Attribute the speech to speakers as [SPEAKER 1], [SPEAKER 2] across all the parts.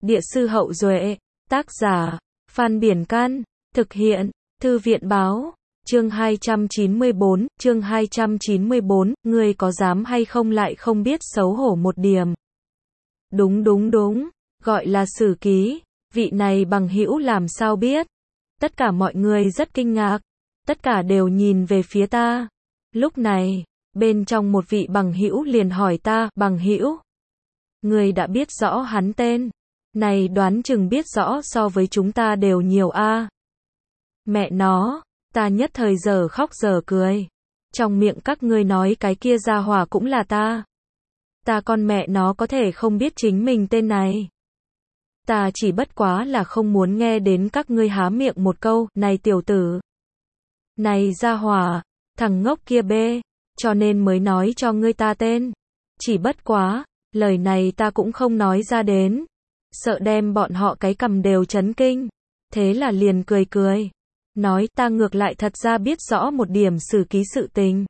[SPEAKER 1] Địa sư Hậu Duệ, tác giả, Phan Biển Can, thực hiện, Thư viện báo, chương 294, ngươi có dám hay không lại không biết xấu hổ một điểm. Đúng, gọi là sử ký, vị này bằng hữu làm sao biết. Tất cả mọi người rất kinh ngạc, tất cả đều nhìn về phía ta. Lúc này, bên trong một vị bằng hữu liền hỏi ta, bằng hữu, ngươi đã biết rõ hắn tên, này đoán chừng biết rõ so với chúng ta đều nhiều a. Mẹ nó, ta nhất thời giờ khóc giờ cười. Trong miệng các ngươi nói cái kia gia hỏa cũng là ta. Ta con mẹ nó có thể không biết chính mình tên này. Ta chỉ bất quá là không muốn nghe đến các ngươi há miệng một câu, này tiểu tử. Này gia hỏa, thằng ngốc kia bê, cho nên mới nói cho ngươi ta tên. Chỉ bất quá, lời này ta cũng không nói ra đến. Sợ đem bọn họ cái cằm đều chấn kinh. Thế là liền cười. Nói ta ngược lại thật ra biết rõ một điểm sử ký sự tình.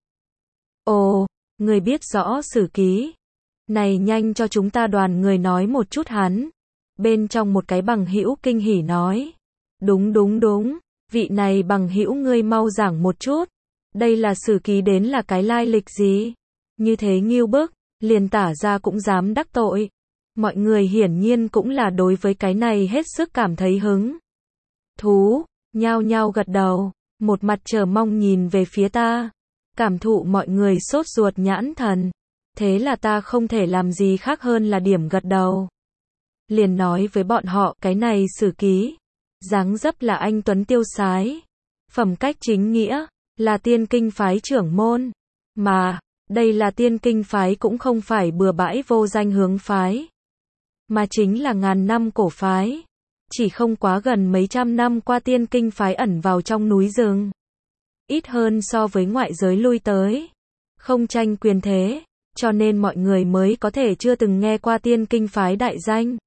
[SPEAKER 1] Ồ, ngươi biết rõ sử ký. Này nhanh cho chúng ta đoàn người nói một chút hắn. Bên trong một cái bằng hữu kinh hỉ nói. Đúng, vị này bằng hữu ngươi mau giảng một chút. Đây là sử ký đến là cái lai lịch gì? Như thế ngưu bức, liền tả ra cũng dám đắc tội. Mọi người hiển nhiên cũng là đối với cái này hết sức cảm thấy hứng thú, nhao nhao gật đầu, một mặt chờ mong nhìn về phía ta. Cảm thụ mọi người sốt ruột nhãn thần. Thế là ta không thể làm gì khác hơn là điểm gật đầu. Liền nói với bọn họ, cái này sử ký, dáng dấp là anh tuấn tiêu sái, phẩm cách chính nghĩa, là tiên kinh phái trưởng môn. Mà, đây là tiên kinh phái cũng không phải bừa bãi vô danh hướng phái, mà chính là ngàn năm cổ phái. Chỉ không quá gần mấy trăm năm qua tiên kinh phái ẩn vào trong núi rừng. Ít hơn so với ngoại giới lui tới. Không tranh quyền thế, cho nên mọi người mới có thể chưa từng nghe qua tiên kinh phái đại danh.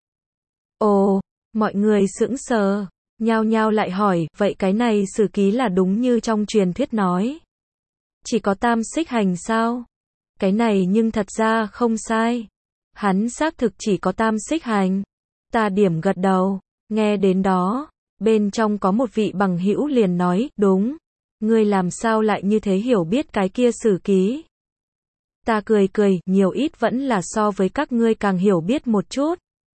[SPEAKER 1] Ồ, mọi người sững sờ, nhao nhao lại hỏi, vậy cái này sử ký là đúng như trong truyền thuyết nói. Chỉ có tam xích hành sao? Cái này nhưng thật ra không sai. Hắn xác thực chỉ có tam xích hành. Ta điểm gật đầu, nghe đến đó, bên trong có một vị bằng hữu liền nói, đúng, ngươi làm sao lại như thế hiểu biết cái kia sử ký. Ta cười, nhiều ít vẫn là so với các ngươi càng hiểu biết một chút.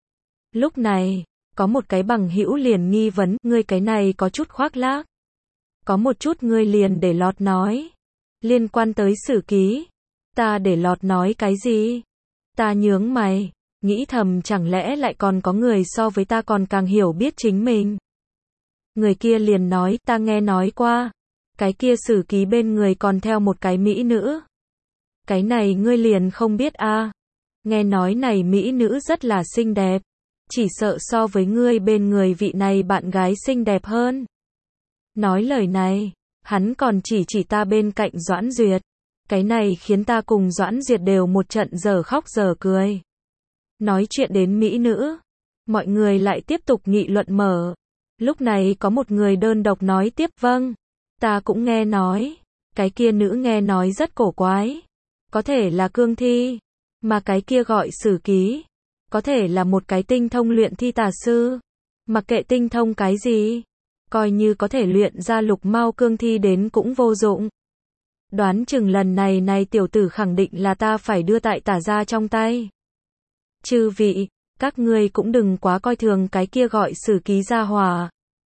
[SPEAKER 1] Lúc này, có một cái bằng hữu liền nghi vấn, ngươi cái này có chút khoác lác. Có một chút ngươi liền để lọt nói. Liên quan tới sử ký, ta để lọt nói cái gì? Ta nhướng mày, nghĩ thầm chẳng lẽ lại còn có người so với ta còn càng hiểu biết chính mình. Người kia liền nói, ta nghe nói qua, cái kia sử ký bên người còn theo một cái mỹ nữ. Cái này ngươi liền không biết a? Nghe nói này mỹ nữ rất là xinh đẹp, chỉ sợ so với ngươi bên người vị này bạn gái xinh đẹp hơn. Nói lời này, hắn còn chỉ ta bên cạnh Doãn Duyệt. Cái này khiến ta cùng Doãn Duyệt đều một trận giờ khóc giờ cười. Nói chuyện đến mỹ nữ, mọi người lại tiếp tục nghị luận mở. Lúc này có một người đơn độc nói tiếp, vâng, ta cũng nghe nói, cái kia nữ nghe nói rất cổ quái. Có thể là cương thi, mà cái kia gọi sử ký, có thể là một cái tinh thông luyện thi tà sư. Mặc kệ tinh thông cái gì, coi như có thể luyện ra lục mao cương thi đến cũng vô dụng. Đoán chừng lần này tiểu tử khẳng định là ta phải đưa tại tả gia trong tay. Chư vị, các ngươi cũng đừng quá coi thường cái kia gọi sử ký gia hỏa.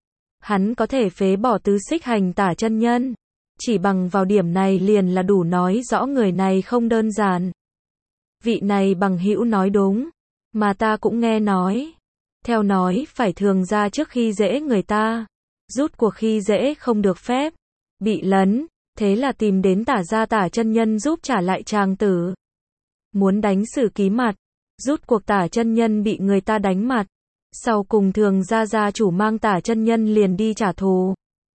[SPEAKER 1] Hắn có thể phế bỏ tứ xích hành tả chân nhân. Chỉ bằng vào điểm này liền là đủ nói rõ người này không đơn giản. Vị này bằng hữu nói đúng, mà ta cũng nghe nói. Theo nói phải thường ra trước khi dễ người ta, rút cuộc khi dễ không được phép, bị lấn, thế là tìm đến tả gia tả chân nhân giúp trả lại tràng tử. Muốn đánh sử ký mặt, rút cuộc tả chân nhân bị người ta đánh mặt, sau cùng thường gia gia chủ mang tả chân nhân liền đi trả thù.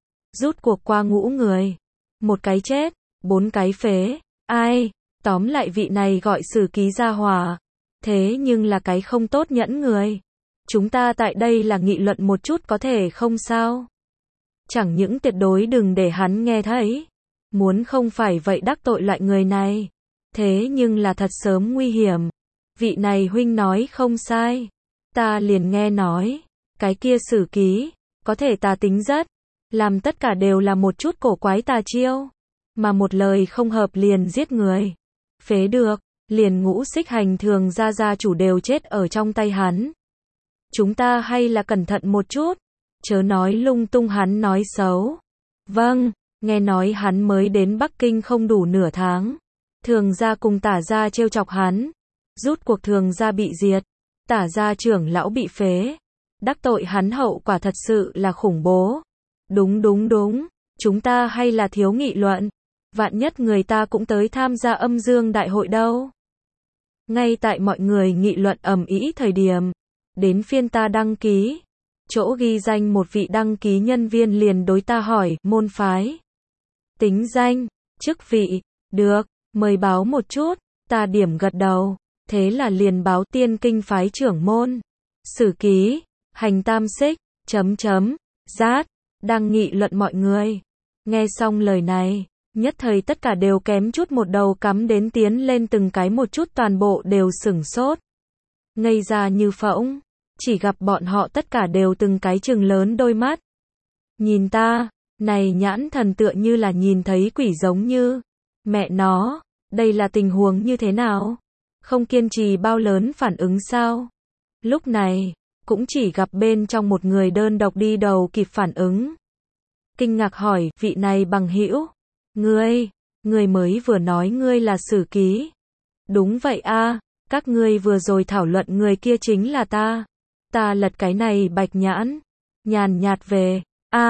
[SPEAKER 1] Rút cuộc qua ngũ người, một cái chết, 4 cái phế, ai, tóm lại vị này gọi sử ký gia hỏa, thế nhưng là cái không tốt nhẫn người. Chúng ta tại đây là nghị luận một chút có thể không sao? Chẳng những tuyệt đối đừng để hắn nghe thấy, muốn không phải vậy đắc tội loại người này, thế nhưng là thật sớm nguy hiểm. Vị này huynh nói không sai, Ta liền nghe nói, cái kia sử ký, có thể tà tính rất, làm tất cả đều là một chút cổ quái tà chiêu, mà một lời không hợp liền giết người. Phế được, liền Ngũ Xích Hành thường gia chủ đều chết ở trong tay hắn. Chúng ta hay là cẩn thận một chút, chớ nói lung tung hắn nói xấu. Vâng, nghe nói hắn mới đến Bắc Kinh không đủ nửa tháng. Thường gia cùng Tả gia trêu chọc hắn, rút cuộc Thường gia bị diệt, Tả gia trưởng lão bị phế. Đắc tội hắn hậu quả thật sự là khủng bố. Đúng, chúng ta hay là thiếu nghị luận. Vạn nhất người ta cũng tới tham gia âm dương đại hội đâu. Ngay tại mọi người nghị luận ầm ĩ thời điểm, đến phiên ta đăng ký. Chỗ ghi danh một vị đăng ký nhân viên liền đối ta hỏi, môn phái, tính danh, chức vị, được, mời báo một chút, ta điểm gật đầu, thế là liền báo Tiên Kinh phái trưởng môn, sử ký, hành tam xích, rát, đang nghị luận mọi người. Nghe xong lời này, nhất thời tất cả đều kém chút một đầu cắm đến tiến lên từng cái một chút toàn bộ đều sửng sốt. Ngây ra như phỗng, chỉ gặp bọn họ tất cả đều từng cái trừng lớn đôi mắt. Nhìn ta, này nhãn thần tựa như là nhìn thấy quỷ giống như. Mẹ nó, đây là tình huống như thế nào? Không kiên trì bao lớn phản ứng sao? Lúc này, cũng chỉ gặp bên trong một người đơn độc đi đầu kịp phản ứng. Kinh ngạc hỏi, vị này bằng hữu, ngươi mới vừa nói ngươi là sử ký. Đúng vậy a, các ngươi vừa rồi thảo luận người kia chính là ta. Ta lật cái này bạch nhãn, nhàn nhạt về,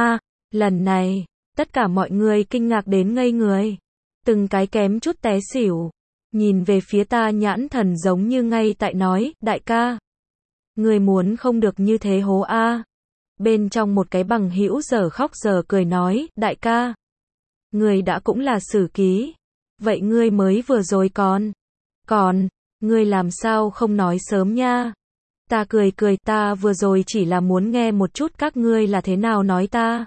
[SPEAKER 1] lần này, tất cả mọi người kinh ngạc đến ngây người. Từng cái kém chút té xỉu, nhìn về phía ta nhãn thần giống như ngay tại nói, đại ca, ngươi muốn không được như thế hố a. Bên trong một cái bằng hữu giờ khóc giờ cười nói, đại ca, ngươi đã cũng là sử ký, vậy ngươi mới vừa rồi còn, ngươi làm sao không nói sớm nha. Ta cười, ta vừa rồi chỉ là muốn nghe một chút các ngươi là thế nào nói ta.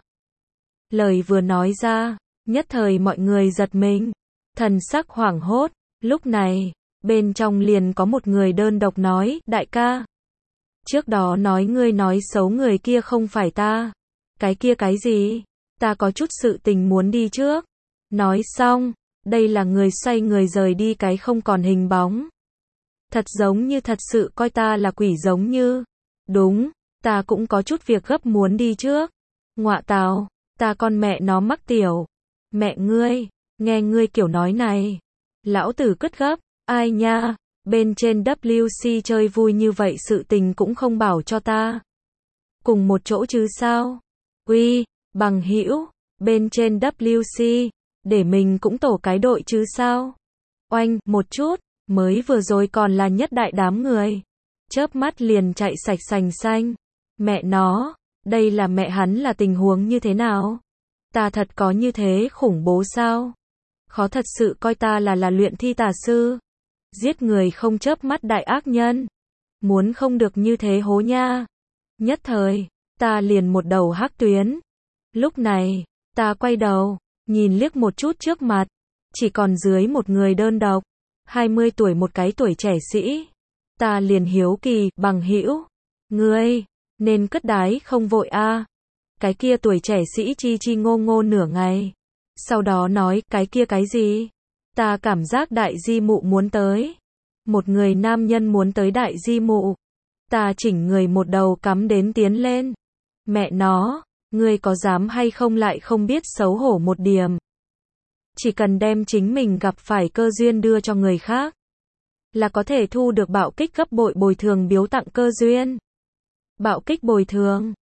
[SPEAKER 1] Lời vừa nói ra, nhất thời mọi người giật mình, thần sắc hoảng hốt, lúc này, bên trong liền có một người đơn độc nói, đại ca, trước đó nói ngươi nói xấu người kia không phải ta. Cái kia cái gì? Ta có chút sự tình muốn đi trước. Nói xong, đây là người xoay người rời đi cái không còn hình bóng. Thật giống như thật sự coi ta là quỷ giống như. Đúng, ta cũng có chút việc gấp muốn đi trước. Ngọa tào, ta con mẹ nó mắc tiểu. Mẹ ngươi, nghe ngươi kiểu nói này. Lão tử cất gấp, ai nha, bên trên WC chơi vui như vậy sự tình cũng không bảo cho ta. Cùng một chỗ chứ sao? Uy, bằng hữu, bên trên WC, để mình cũng tổ cái đội chứ sao? Oanh, một chút. Mới vừa rồi còn là nhất đại đám người. Chớp mắt liền chạy sạch sành xanh. Mẹ nó, đây là mẹ hắn là tình huống như thế nào? Ta thật có như thế khủng bố sao? Khó thật sự coi ta là luyện thi tà sư. Giết người không chớp mắt đại ác nhân. Muốn không được như thế hố nha. Nhất thời, ta liền một đầu hắc tuyến. Lúc này, ta quay đầu, nhìn liếc một chút trước mặt. Chỉ còn dưới một người đơn độc. 20 tuổi một cái tuổi trẻ sĩ. Ta liền hiếu kỳ, bằng hữu, ngươi nên cất đái không vội a. Cái kia tuổi trẻ sĩ chi ngô nửa ngày. Sau đó nói, cái kia cái gì? Ta cảm giác đại di mụ muốn tới. Một người nam nhân muốn tới đại di mụ. Ta chỉnh người một đầu cắm đến tiến lên. Mẹ nó, ngươi có dám hay không lại không biết xấu hổ một điểm. Chỉ cần đem chính mình gặp phải cơ duyên đưa cho người khác, là có thể thu được bạo kích gấp bội bồi thường biếu tặng cơ duyên. Bạo kích bồi thường.